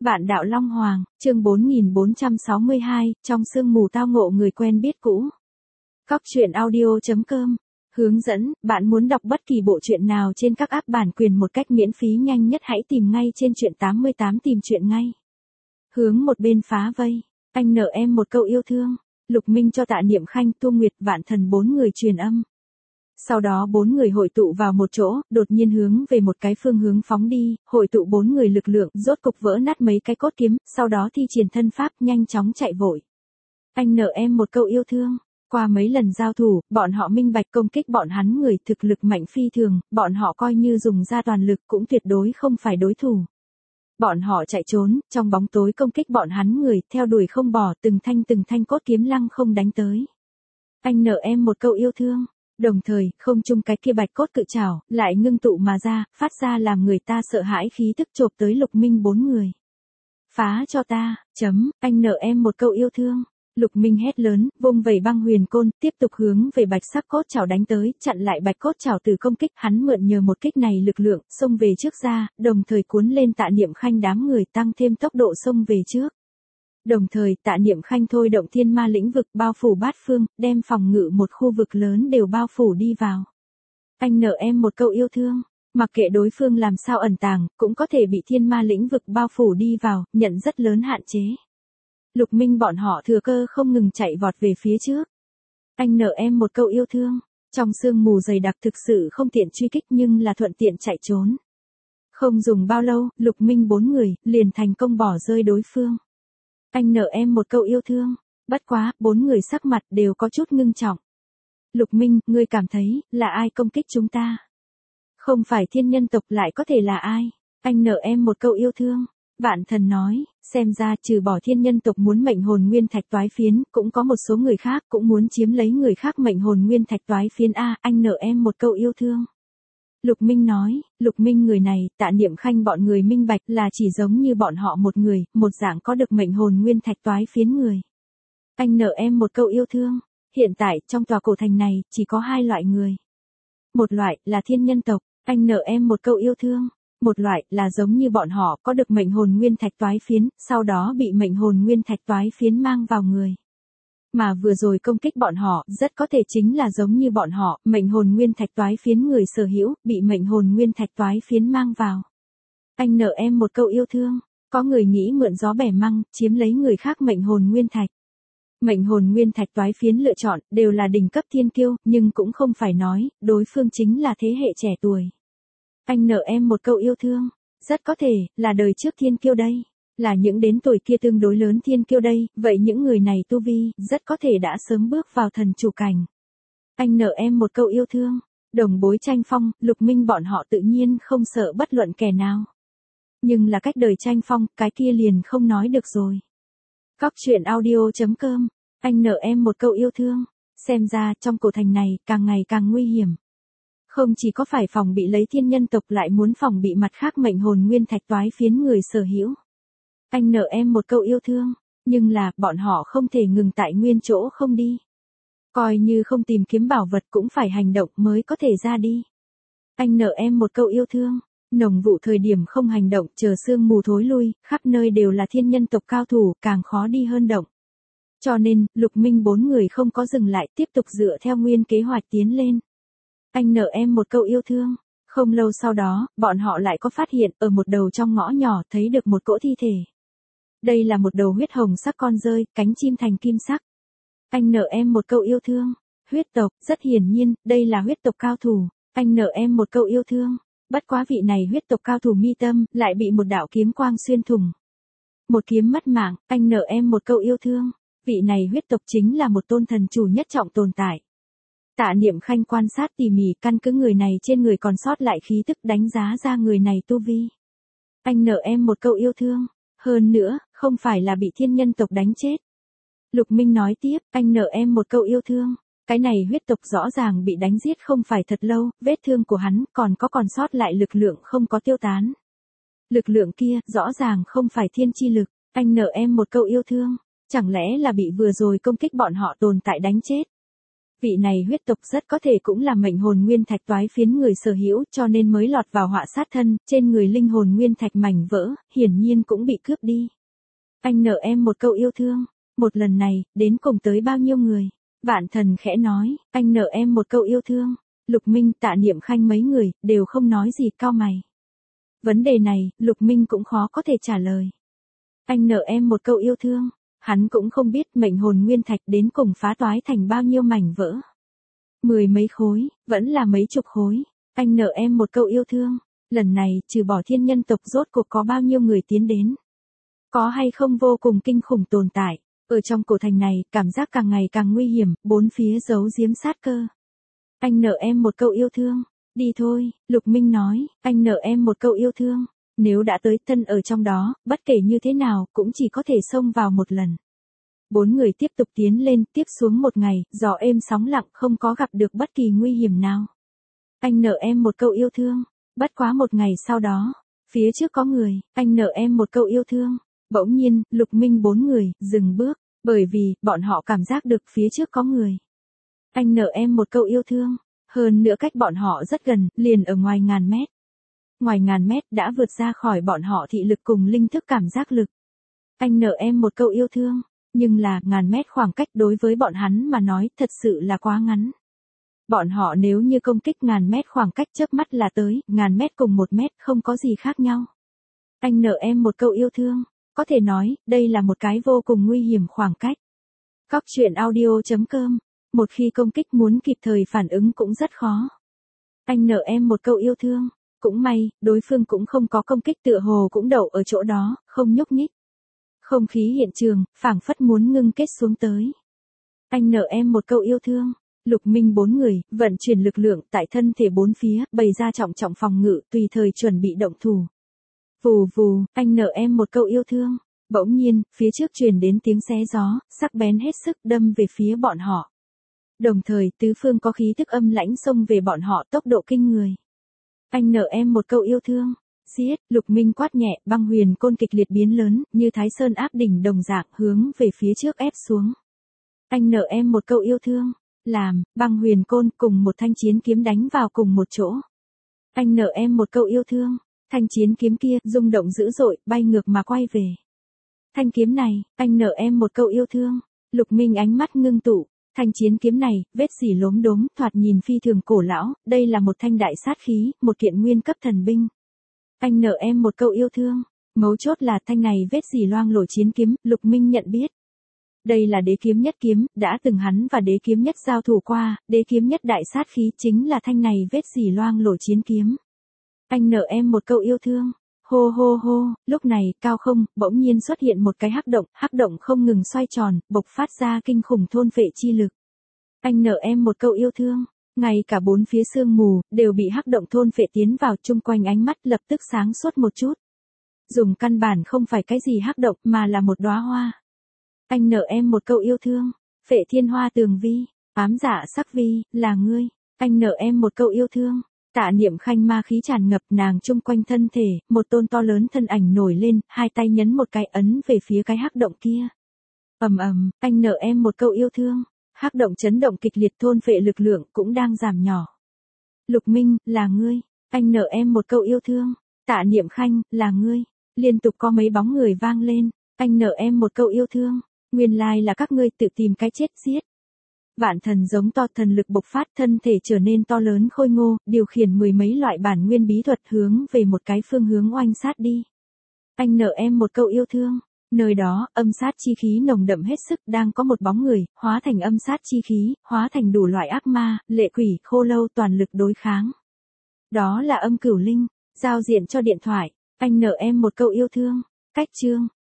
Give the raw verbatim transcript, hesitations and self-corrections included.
Vạn đạo Long Hoàng, chương bốn nghìn bốn trăm sáu mươi hai, trong sương mù tao ngộ người quen biết cũ. Cóc truyện audio chấm com. Hướng dẫn, bạn muốn đọc bất kỳ bộ truyện nào trên các app bản quyền một cách miễn phí nhanh nhất hãy tìm ngay trên truyện tám mươi tám tìm truyện ngay. Hướng một bên phá vây, anh nợ em một câu yêu thương, Lục Minh cho Tạ Niệm Khanh, Tu Nguyệt, Vạn Thần bốn người truyền âm. Sau đó bốn người hội tụ vào một chỗ, đột nhiên hướng về một cái phương hướng phóng đi, hội tụ bốn người lực lượng, rốt cục vỡ nát mấy cái cốt kiếm, sau đó thi triển thân pháp, nhanh chóng chạy vội. Anh nợ em một câu yêu thương. Qua mấy lần giao thủ, bọn họ minh bạch công kích bọn hắn người thực lực mạnh phi thường, bọn họ coi như dùng ra toàn lực cũng tuyệt đối không phải đối thủ. Bọn họ chạy trốn, trong bóng tối công kích bọn hắn người, theo đuổi không bỏ, từng thanh từng thanh cốt kiếm lăng không đánh tới. Anh nợ em một câu yêu thương. Đồng thời, không chung cái kia bạch cốt cự trảo, lại ngưng tụ mà ra, phát ra làm người ta sợ hãi khí tức chộp tới Lục Minh bốn người. Phá cho ta, chấm, anh nợ em một câu yêu thương. Lục Minh hét lớn, vung vẩy băng huyền côn, tiếp tục hướng về bạch sắc cốt trảo đánh tới, chặn lại bạch cốt trảo từ công kích, hắn mượn nhờ một kích này lực lượng, xông về trước ra, đồng thời cuốn lên Tạ Niệm Khanh đám người tăng thêm tốc độ xông về trước. Đồng thời, Tạ Niệm Khanh thôi động thiên ma lĩnh vực bao phủ bát phương, đem phòng ngự một khu vực lớn đều bao phủ đi vào. Anh nợ em một câu yêu thương, mặc kệ đối phương làm sao ẩn tàng, cũng có thể bị thiên ma lĩnh vực bao phủ đi vào, nhận rất lớn hạn chế. Lục Minh bọn họ thừa cơ không ngừng chạy vọt về phía trước. Anh nợ em một câu yêu thương, trong sương mù dày đặc thực sự không tiện truy kích nhưng là thuận tiện chạy trốn. Không dùng bao lâu, Lục Minh bốn người, liền thành công bỏ rơi đối phương. Anh nợ em một câu yêu thương, bất quá, bốn người sắc mặt đều có chút ngưng trọng. Lục Minh, ngươi cảm thấy, là ai công kích chúng ta? Không phải thiên nhân tộc lại có thể là ai? Anh nợ em một câu yêu thương. Vạn Thần nói, xem ra trừ bỏ thiên nhân tộc muốn mệnh hồn nguyên thạch toái phiến, cũng có một số người khác cũng muốn chiếm lấy người khác mệnh hồn nguyên thạch toái phiến a, anh nợ em một câu yêu thương. Lục Minh nói, Lục Minh người này, Tạ Niệm Khanh bọn người minh bạch là chỉ giống như bọn họ một người, một dạng có được mệnh hồn nguyên thạch toái phiến người. Anh nợ em một câu yêu thương, hiện tại trong tòa cổ thành này chỉ có hai loại người. Một loại là thiên nhân tộc, anh nợ em một câu yêu thương. Một loại là giống như bọn họ có được mệnh hồn nguyên thạch toái phiến, sau đó bị mệnh hồn nguyên thạch toái phiến mang vào người. Mà vừa rồi công kích bọn họ, rất có thể chính là giống như bọn họ, mệnh hồn nguyên thạch toái phiến người sở hữu, bị mệnh hồn nguyên thạch toái phiến mang vào. Anh nợ em một câu yêu thương, có người nghĩ mượn gió bẻ măng, chiếm lấy người khác mệnh hồn nguyên thạch. Mệnh hồn nguyên thạch toái phiến lựa chọn, đều là đỉnh cấp thiên kiêu, nhưng cũng không phải nói, đối phương chính là thế hệ trẻ tuổi. Anh nợ em một câu yêu thương, rất có thể, là đời trước thiên kiêu đây. Là những đến tuổi kia tương đối lớn thiên kiêu đây, vậy những người này tu vi, rất có thể đã sớm bước vào thần chủ cảnh. Anh nợ em một câu yêu thương, đồng bối tranh phong, Lục Minh bọn họ tự nhiên không sợ bất luận kẻ nào. Nhưng là cách đời tranh phong, cái kia liền không nói được rồi. Cóc truyện audio chấm com, anh nợ em một câu yêu thương, xem ra trong cổ thành này, càng ngày càng nguy hiểm. Không chỉ có phải phòng bị lấy thiên nhân tộc lại muốn phòng bị mặt khác mệnh hồn nguyên thạch toái phiến người sở hữu. Anh nợ em một câu yêu thương, nhưng là, bọn họ không thể ngừng tại nguyên chỗ không đi. Coi như không tìm kiếm bảo vật cũng phải hành động mới có thể ra đi. Anh nợ em một câu yêu thương, nồng vụ thời điểm không hành động chờ sương mù thối lui, khắp nơi đều là thiên nhân tộc cao thủ, càng khó đi hơn động. Cho nên, Lục Minh bốn người không có dừng lại, tiếp tục dựa theo nguyên kế hoạch tiến lên. Anh nợ em một câu yêu thương. Không lâu sau đó, bọn họ lại có phát hiện, ở một đầu trong ngõ nhỏ thấy được một cỗ thi thể. Đây là một đầu huyết hồng sắc con rơi, cánh chim thành kim sắc. Anh nợ em một câu yêu thương. Huyết tộc, rất hiển nhiên, đây là huyết tộc cao thủ. Anh nợ em một câu yêu thương. Bất quá vị này huyết tộc cao thủ mi tâm, lại bị một đạo kiếm quang xuyên thủng. Một kiếm mất mạng, anh nợ em một câu yêu thương. Vị này huyết tộc chính là một tôn thần chủ nhất trọng tồn tại. Tạ Niệm Khanh quan sát tỉ mỉ căn cứ người này trên người còn sót lại khí tức đánh giá ra người này tu vi. Anh nợ em một câu yêu thương, hơn nữa, không phải là bị thiên nhân tộc đánh chết. Lục Minh nói tiếp, anh nợ em một câu yêu thương, cái này huyết tộc rõ ràng bị đánh giết không phải thật lâu, vết thương của hắn còn có còn sót lại lực lượng không có tiêu tán. Lực lượng kia, rõ ràng không phải thiên chi lực, anh nợ em một câu yêu thương, chẳng lẽ là bị vừa rồi công kích bọn họ tồn tại đánh chết. Vị này huyết tộc rất có thể cũng là mệnh hồn nguyên thạch toái phiến người sở hữu, cho nên mới lọt vào họa sát thân, trên người linh hồn nguyên thạch mảnh vỡ, hiển nhiên cũng bị cướp đi. Anh nợ em một câu yêu thương, một lần này, đến cùng tới bao nhiêu người? Vạn Thần khẽ nói, anh nợ em một câu yêu thương. Lục Minh, Tạ Niệm Khanh mấy người, đều không nói gì, cau mày. Vấn đề này, Lục Minh cũng khó có thể trả lời. Anh nợ em một câu yêu thương. Hắn cũng không biết mệnh hồn nguyên thạch đến cùng phá toái thành bao nhiêu mảnh vỡ. Mười mấy khối, vẫn là mấy chục khối. Anh nợ em một câu yêu thương. Lần này, trừ bỏ thiên nhân tộc rốt cuộc có bao nhiêu người tiến đến. Có hay không vô cùng kinh khủng tồn tại. Ở trong cổ thành này, cảm giác càng ngày càng nguy hiểm, bốn phía giấu giếm sát cơ. Anh nợ em một câu yêu thương. Đi thôi, Lục Minh nói, anh nợ em một câu yêu thương. Nếu đã tới thân ở trong đó, bất kể như thế nào, cũng chỉ có thể xông vào một lần. Bốn người tiếp tục tiến lên, tiếp xuống một ngày, gió êm sóng lặng, không có gặp được bất kỳ nguy hiểm nào. Anh nợ em một câu yêu thương. Bất quá một ngày sau đó, phía trước có người, anh nợ em một câu yêu thương. Bỗng nhiên, Lục Minh bốn người, dừng bước, bởi vì, bọn họ cảm giác được phía trước có người. Anh nợ em một câu yêu thương. Hơn nữa cách bọn họ rất gần, liền ở ngoài ngàn mét. Ngoài ngàn mét đã vượt ra khỏi bọn họ thị lực cùng linh thức cảm giác lực. Anh nợ em một câu yêu thương, nhưng là ngàn mét khoảng cách đối với bọn hắn mà nói thật sự là quá ngắn. Bọn họ nếu như công kích ngàn mét khoảng cách chớp mắt là tới, ngàn mét cùng một mét không có gì khác nhau. Anh nợ em một câu yêu thương, có thể nói, đây là một cái vô cùng nguy hiểm khoảng cách. Cóc truyện audio chấm com, một khi công kích muốn kịp thời phản ứng cũng rất khó. Anh nợ em một câu yêu thương. Cũng may, đối phương cũng không có công kích, tựa hồ cũng đậu ở chỗ đó, không nhúc nhích. Không khí hiện trường, phảng phất muốn ngưng kết xuống tới. Anh nợ em một câu yêu thương. Lục Minh bốn người, vận chuyển lực lượng tại thân thể bốn phía, bày ra trọng trọng phòng ngự, tùy thời chuẩn bị động thủ. Vù vù, anh nợ em một câu yêu thương. Bỗng nhiên, phía trước truyền đến tiếng xé gió, sắc bén hết sức đâm về phía bọn họ. Đồng thời, tứ phương có khí tức âm lãnh xông về bọn họ tốc độ kinh người. Anh nợ em một câu yêu thương. Giết, Lục Minh quát nhẹ, băng huyền côn kịch liệt biến lớn, như Thái Sơn áp đỉnh đồng dạng, hướng về phía trước ép xuống. Anh nợ em một câu yêu thương. Làm, băng huyền côn cùng một thanh chiến kiếm đánh vào cùng một chỗ. Anh nợ em một câu yêu thương. Thanh chiến kiếm kia, rung động dữ dội, bay ngược mà quay về. Thanh kiếm này, anh nợ em một câu yêu thương. Lục Minh ánh mắt ngưng tụ. Thanh chiến kiếm này, vết dỉ lốm đốm, thoạt nhìn phi thường cổ lão, đây là một thanh đại sát khí, một kiện nguyên cấp thần binh. Anh nợ em một câu yêu thương. Mấu chốt là thanh này vết dỉ loang lổ chiến kiếm, Lục Minh nhận biết. Đây là đế kiếm nhất kiếm, đã từng hắn và đế kiếm nhất giao thủ qua, đế kiếm nhất đại sát khí chính là thanh này vết dỉ loang lổ chiến kiếm. Anh nợ em một câu yêu thương. Hô hô hô, lúc này, cao không, bỗng nhiên xuất hiện một cái hắc động, hắc động không ngừng xoay tròn, bộc phát ra kinh khủng thôn phệ chi lực. Anh nợ em một câu yêu thương. Ngay cả bốn phía sương mù, đều bị hắc động thôn phệ tiến vào, chung quanh ánh mắt lập tức sáng suốt một chút. Dùng căn bản không phải cái gì hắc động, mà là một đóa hoa. Anh nợ em một câu yêu thương. Phệ thiên hoa tường vi, ám dạ sắc vi, là ngươi. Anh nợ em một câu yêu thương. Tạ Niệm Khanh ma khí tràn ngập, nàng chung quanh thân thể, một tôn to lớn thân ảnh nổi lên, hai tay nhấn một cái ấn về phía cái hắc động kia. Ầm ầm, anh nợ em một câu yêu thương. Hắc động chấn động kịch liệt, thôn phệ lực lượng cũng đang giảm nhỏ. Lục Minh, là ngươi. Anh nợ em một câu yêu thương. Tạ Niệm Khanh, là ngươi. Liên tục có mấy bóng người vang lên. Anh nợ em một câu yêu thương. Nguyên lai là các ngươi tự tìm cái chết giết. Vạn Thần giống to, thần lực bộc phát, thân thể trở nên to lớn khôi ngô, điều khiển mười mấy loại bản nguyên bí thuật hướng về một cái phương hướng oanh sát đi. Anh nợ em một câu yêu thương. Nơi đó, âm sát chi khí nồng đậm hết sức, đang có một bóng người, hóa thành âm sát chi khí, hóa thành đủ loại ác ma, lệ quỷ, khô lâu toàn lực đối kháng. Đó là Âm Cửu Linh, giao diện cho điện thoại. Anh nợ em một câu yêu thương. Cách chương.